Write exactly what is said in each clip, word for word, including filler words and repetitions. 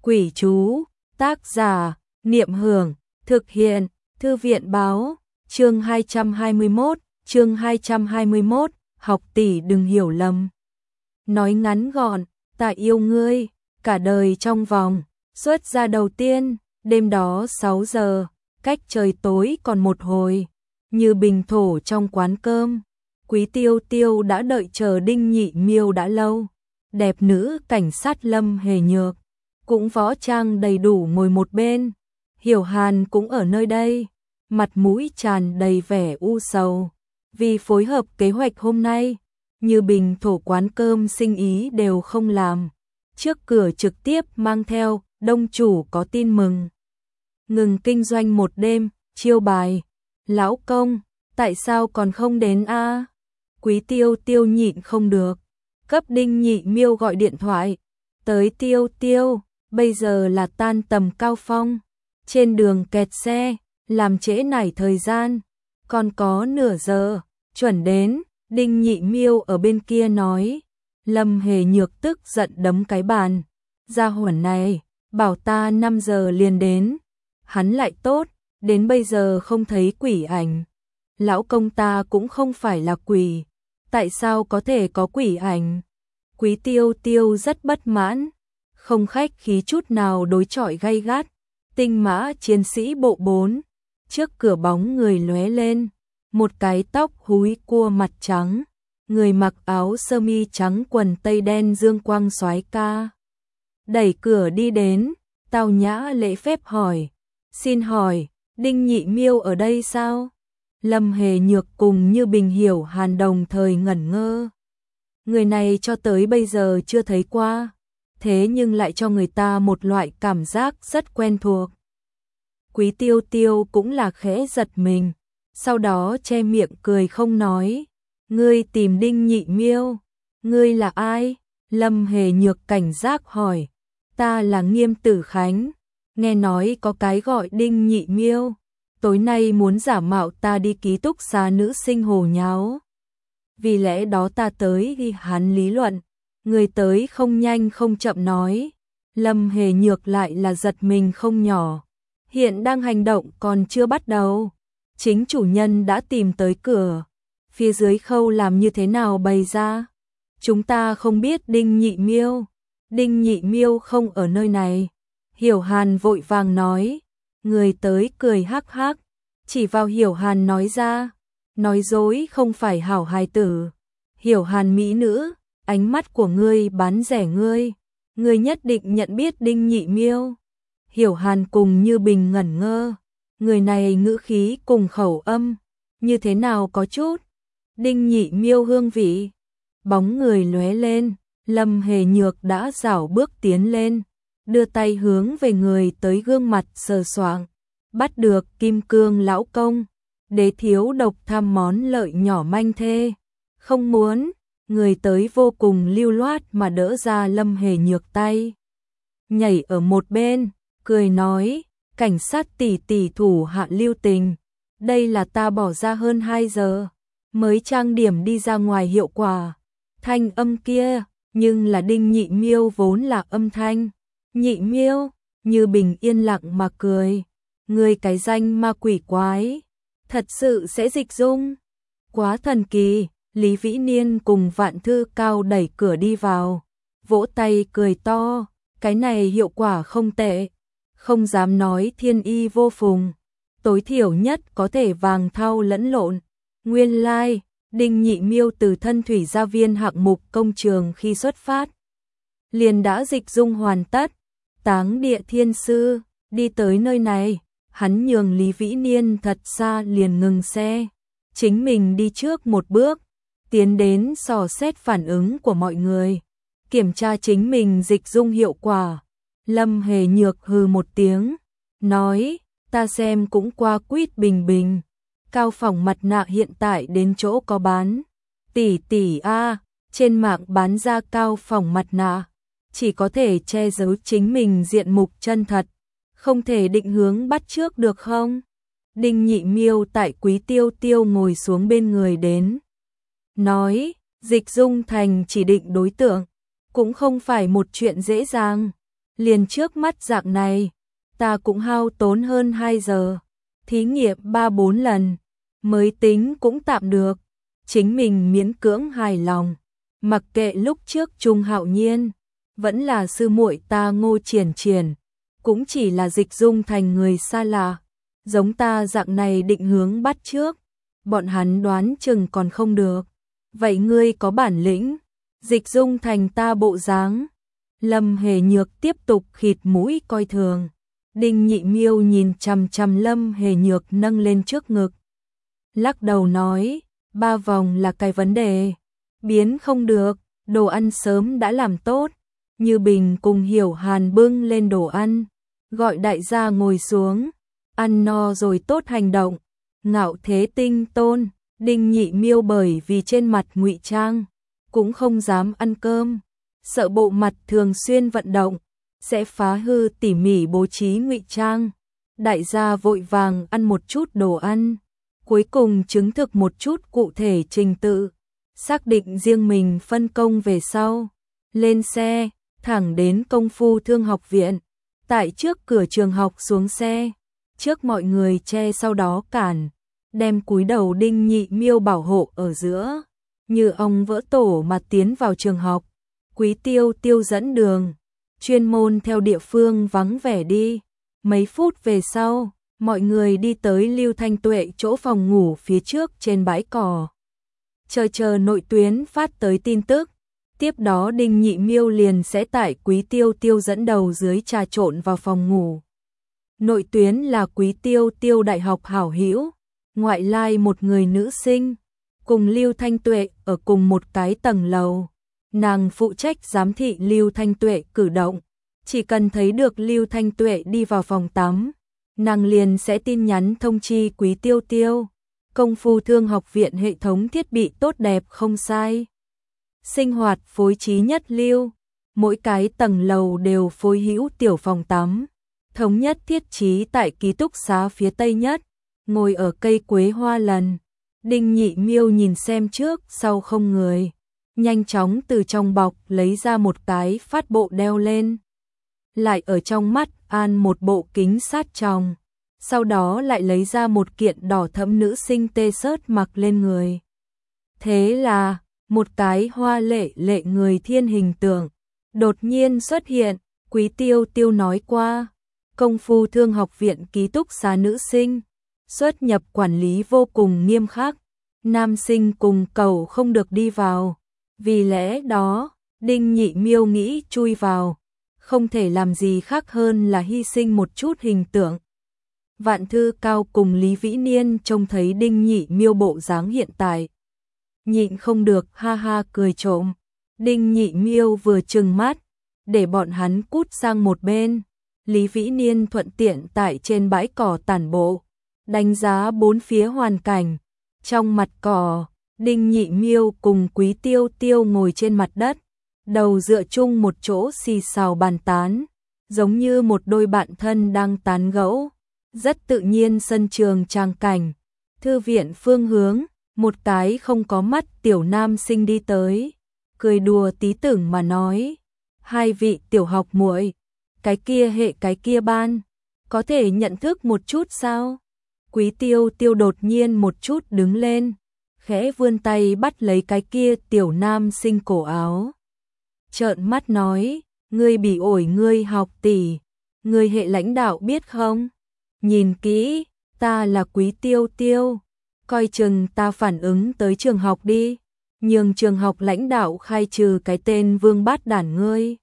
Quỷ chú, tác giả, Niệm Hưởng, thực hiện, Thư viện báo, chương hai trăm hai mươi mốt, chương hai trăm hai mươi mốt, học tỷ đừng hiểu lầm. Nói ngắn gọn, ta yêu ngươi, cả đời trong vòng, xuất ra đầu tiên, đêm đó sáu giờ, cách trời tối còn một hồi, như bình thổ trong quán cơm. Quý Tiêu Tiêu đã đợi chờ Đinh Nhị Miêu đã lâu, đẹp nữ cảnh sát Lâm Hề Nhược cũng võ trang đầy đủ ngồi một bên, Hiểu Hàn cũng ở nơi đây, mặt mũi tràn đầy vẻ u sầu, vì phối hợp kế hoạch hôm nay, như bình thổ quán cơm sinh ý đều không làm, trước cửa trực tiếp mang theo, đông chủ có tin mừng. Ngừng kinh doanh một đêm, chiêu bài, lão công, tại sao còn không đến a? Quý Tiêu Tiêu nhịn không được, cấp Đinh Nhị Miêu gọi điện thoại, tới Tiêu Tiêu, bây giờ là tan tầm cao phong, trên đường kẹt xe, làm trễ nải thời gian, còn có nửa giờ, chuẩn đến. Đinh Nhị Miêu ở bên kia nói, Lâm Hề Nhược tức giận đấm cái bàn, gia hỏa này, bảo ta năm giờ liền đến, hắn lại tốt, đến bây giờ không thấy quỷ ảnh, lão công ta cũng không phải là quỷ, tại sao có thể có quỷ ảnh? Quý Tiêu Tiêu rất bất mãn, không khách khí chút nào đối chọi gay gắt, tinh mã chiến sĩ bộ bốn, trước cửa bóng người lóe lên. Một cái tóc húi cua mặt trắng, người mặc áo sơ mi trắng quần tây đen dương quang soái ca. Đẩy cửa đi đến, tao nhã lễ phép hỏi, xin hỏi, Đinh Nhị Miêu ở đây sao? Lâm Hề Nhược cùng Như Bình Hiểu Hàn đồng thời ngẩn ngơ. Người này cho tới bây giờ chưa thấy qua, thế nhưng lại cho người ta một loại cảm giác rất quen thuộc. Quý Tiêu Tiêu cũng là khẽ giật mình. Sau đó che miệng cười không nói, ngươi tìm Đinh Nhị Miêu, ngươi là ai? Lâm Hề Nhược cảnh giác hỏi, ta là Nghiêm Tử Khánh, nghe nói có cái gọi Đinh Nhị Miêu, tối nay muốn giả mạo ta đi ký túc xá nữ sinh hồ nháo. Vì lẽ đó ta tới đi hắn lý luận, người tới không nhanh không chậm nói, Lâm Hề Nhược lại là giật mình không nhỏ, hiện đang hành động còn chưa bắt đầu. Chính chủ nhân đã tìm tới cửa, phía dưới khâu làm như thế nào bày ra? Chúng ta không biết Đinh Nhị Miêu, Đinh Nhị Miêu không ở nơi này. Hiểu Hàn vội vàng nói, người tới cười hắc hắc, chỉ vào Hiểu Hàn nói ra, nói dối không phải hảo hài tử. Hiểu Hàn mỹ nữ, ánh mắt của ngươi bán rẻ ngươi, ngươi nhất định nhận biết Đinh Nhị Miêu. Hiểu Hàn cùng Như Bình ngẩn ngơ. Người này ngữ khí cùng khẩu âm, như thế nào có chút Đinh Nhị Miêu hương vị. Bóng người lóe lên, Lâm Hề Nhược đã rảo bước tiến lên, đưa tay hướng về người tới gương mặt sờ soạng, bắt được kim cương lão công, đế thiếu độc tham món lợi nhỏ manh thê. Không muốn, người tới vô cùng lưu loát mà đỡ ra Lâm Hề Nhược tay. Nhảy ở một bên, cười nói, cảnh sát tỷ tỷ thủ hạ lưu tình, đây là ta bỏ ra hơn hai giờ, mới trang điểm đi ra ngoài hiệu quả. Thanh âm kia, nhưng là Đinh Nhị Miêu vốn là âm thanh. Nhị Miêu, Như Bình yên lặng mà cười, người cái danh ma quỷ quái, thật sự sẽ dịch dung. Quá thần kỳ, Lý Vĩ Niên cùng Vạn Thư Cao đẩy cửa đi vào, vỗ tay cười to, cái này hiệu quả không tệ. Không dám nói thiên y vô phùng, tối thiểu nhất có thể vàng thau lẫn lộn. Nguyên lai, like, Đinh Nhị Miêu từ thân thủy gia viên hạng mục công trường khi xuất phát, liền đã dịch dung hoàn tất. Táng địa thiên sư, đi tới nơi này, hắn nhường Lý Vĩ Niên thật xa liền ngừng xe, chính mình đi trước một bước, tiến đến dò xét phản ứng của mọi người, kiểm tra chính mình dịch dung hiệu quả. Lâm Hề Nhược hừ một tiếng, nói, ta xem cũng qua quýt bình bình, cao phòng mặt nạ hiện tại đến chỗ có bán. Tỷ tỷ a, trên mạng bán ra cao phòng mặt nạ, chỉ có thể che giấu chính mình diện mục chân thật, không thể định hướng bắt chước được không? Đinh Nhị Miêu tại Quý Tiêu Tiêu ngồi xuống bên người đến, nói, dịch dung thành chỉ định đối tượng, cũng không phải một chuyện dễ dàng. liền trước mắt dạng này, ta cũng hao tốn hơn hai giờ, thí nghiệm ba bốn lần, mới tính cũng tạm được, chính mình miễn cưỡng hài lòng, mặc kệ lúc trước Trung Hạo Nhiên, vẫn là sư muội ta Ngô Triển Triển, cũng chỉ là dịch dung thành người xa lạ, giống ta dạng này định hướng bắt trước, bọn hắn đoán chừng còn không được. Vậy ngươi có bản lĩnh, dịch dung thành ta bộ dáng. Lâm Hề Nhược tiếp tục khịt mũi coi thường. Đinh Nhị Miêu nhìn chằm chằm Lâm Hề Nhược nâng lên trước ngực. Lắc đầu nói, ba vòng là cái vấn đề. Biến không được, đồ ăn sớm đã làm tốt. Như Bình cùng Hiểu Hàn bưng lên đồ ăn. Gọi đại gia ngồi xuống. Ăn no rồi tốt hành động. Ngạo Thế Tinh Tôn, Đinh Nhị Miêu bởi vì trên mặt ngụy trang. Cũng không dám ăn cơm. Sợ bộ mặt thường xuyên vận động sẽ phá hư tỉ mỉ bố trí ngụy trang. Đại gia vội vàng ăn một chút đồ ăn, cuối cùng chứng thực một chút cụ thể trình tự, xác định riêng mình phân công về sau, lên xe, thẳng đến Công Phu Thương học viện. Tại trước cửa trường học xuống xe, trước mọi người che sau đó cản, đem cúi đầu Đinh Nhị Miêu bảo hộ ở giữa, như ong vỡ tổ mà tiến vào trường học. Quý Tiêu Tiêu dẫn đường, chuyên môn theo địa phương vắng vẻ đi. Mấy phút về sau, mọi người đi tới Lưu Thanh Tuệ chỗ phòng ngủ phía trước trên bãi cỏ. Chờ chờ nội tuyến phát tới tin tức, tiếp đó Đinh Nhị Miêu liền sẽ tại Quý Tiêu Tiêu dẫn đầu dưới trà trộn vào phòng ngủ. Nội tuyến là Quý Tiêu Tiêu đại học hảo hữu, ngoại lai một người nữ sinh, cùng Lưu Thanh Tuệ ở cùng một cái tầng lầu. Nàng phụ trách giám thị Lưu Thanh Tuệ cử động, chỉ cần thấy được Lưu Thanh Tuệ đi vào phòng tắm, nàng liền sẽ tin nhắn thông chi Quý Tiêu Tiêu. Công Phu Thương học viện hệ thống thiết bị tốt đẹp không sai. Sinh hoạt phối trí nhất lưu, mỗi cái tầng lầu đều phối hữu tiểu phòng tắm, thống nhất thiết trí tại ký túc xá phía tây nhất, ngồi ở cây quế hoa lần. Đinh Nhị Miêu nhìn xem trước sau không người, nhanh chóng từ trong bọc lấy ra một cái phát bộ đeo lên, lại ở trong mắt an một bộ kính sát tròng, sau đó lại lấy ra một kiện đỏ thẫm nữ sinh tê sớt mặc lên người. Thế là, một cái hoa lệ lệ người thiên hình tượng đột nhiên xuất hiện. Quý Tiêu Tiêu nói qua, Công Phu Thương học viện ký túc xá nữ sinh, xuất nhập quản lý vô cùng nghiêm khắc, nam sinh cùng cầu không được đi vào. Vì lẽ đó, Đinh Nhị Miêu nghĩ chui vào, không thể làm gì khác hơn là hy sinh một chút hình tượng. Vạn Thư Cao cùng Lý Vĩ Niên trông thấy Đinh Nhị Miêu bộ dáng hiện tại, nhịn không được ha ha cười trộm. Đinh Nhị Miêu vừa trừng mắt, để bọn hắn cút sang một bên. Lý Vĩ Niên thuận tiện tại trên bãi cỏ tản bộ, đánh giá bốn phía hoàn cảnh. Trong mặt cỏ, Đinh Nhị Miêu cùng Quý Tiêu Tiêu ngồi trên mặt đất, đầu dựa chung một chỗ xì xào bàn tán, giống như một đôi bạn thân đang tán gẫu. Rất tự nhiên sân trường trang cảnh. Thư viện phương hướng, một cái không có mắt tiểu nam sinh đi tới, cười đùa tí tưởng mà nói, hai vị tiểu học muội, cái kia hệ cái kia ban, có thể nhận thức một chút sao? Quý Tiêu Tiêu đột nhiên một chút đứng lên, khẽ vươn tay bắt lấy cái kia tiểu nam sinh cổ áo. Trợn mắt nói, ngươi bị ổi ngươi học tỷ, ngươi hệ lãnh đạo biết không? Nhìn kỹ, ta là Quý Tiêu Tiêu, coi chừng ta phản ứng tới trường học đi, nhường trường học lãnh đạo khai trừ cái tên vương bát đản ngươi.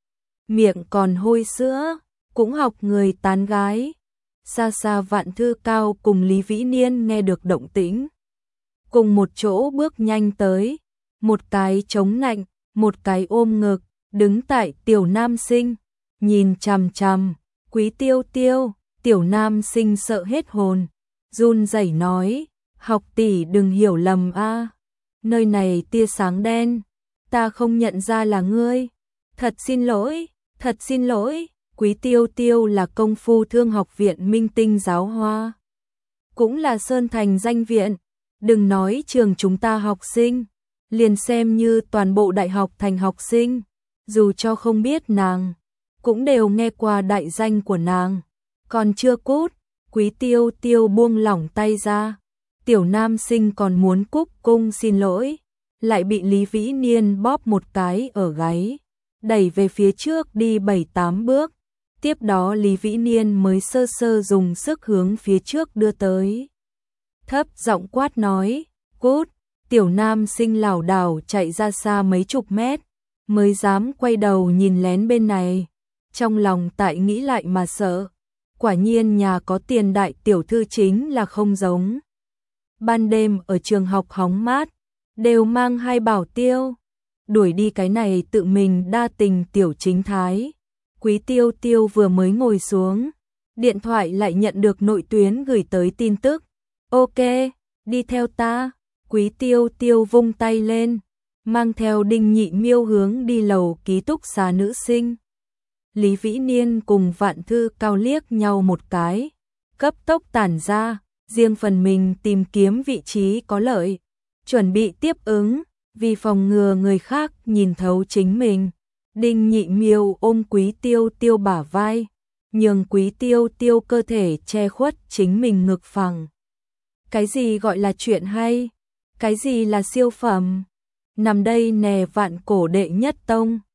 Miệng còn hôi sữa, cũng học người tán gái. Xa xa Vạn Thư Cao cùng Lý Vĩ Niên nghe được động tĩnh, cùng một chỗ bước nhanh tới, một cái chống nạnh, một cái ôm ngực, đứng tại tiểu nam sinh, nhìn chằm chằm Quý Tiêu Tiêu. Tiểu nam sinh sợ hết hồn, run rẩy nói, học tỷ đừng hiểu lầm a, nơi này tia sáng đen, ta không nhận ra là ngươi, thật xin lỗi, thật xin lỗi. Quý Tiêu Tiêu là Công Phu Thương học viện minh tinh giáo hoa, cũng là Sơn Thành danh viện, đừng nói trường chúng ta học sinh, liền xem như toàn bộ đại học thành học sinh, dù cho không biết nàng, cũng đều nghe qua đại danh của nàng. Còn chưa cút, Quý Tiêu Tiêu buông lỏng tay ra. Tiểu nam sinh còn muốn cúc cung xin lỗi, lại bị Lý Vĩ Niên bóp một cái ở gáy, đẩy về phía trước đi bảy tám bước. Tiếp đó Lý Vĩ Niên mới sơ sơ dùng sức hướng phía trước đưa tới. Thấp giọng quát nói, cút. Tiểu nam sinh lảo đảo chạy ra xa mấy chục mét, mới dám quay đầu nhìn lén bên này. Trong lòng tại nghĩ lại mà sợ, quả nhiên nhà có tiền đại tiểu thư chính là không giống. Ban đêm ở trường học hóng mát, đều mang hai bảo tiêu, đuổi đi cái này tự mình đa tình tiểu chính thái. Quý Tiêu Tiêu vừa mới ngồi xuống, điện thoại lại nhận được nội tuyến gửi tới tin tức. Ok, đi theo ta. Quý Tiêu Tiêu vung tay lên, mang theo Đinh Nhị Miêu hướng đi lầu ký túc xá nữ sinh. Lý Vĩ Niên cùng Vạn Thư Cao liếc nhau một cái, cấp tốc tản ra, riêng phần mình tìm kiếm vị trí có lợi, chuẩn bị tiếp ứng, vì phòng ngừa người khác nhìn thấu chính mình. Đinh Nhị Miêu ôm Quý Tiêu Tiêu bả vai, nhường Quý Tiêu Tiêu cơ thể che khuất chính mình ngực phẳng. Cái gì gọi là chuyện hay? Cái gì là siêu phẩm? Nằm đây nè vạn cổ đệ nhất tông.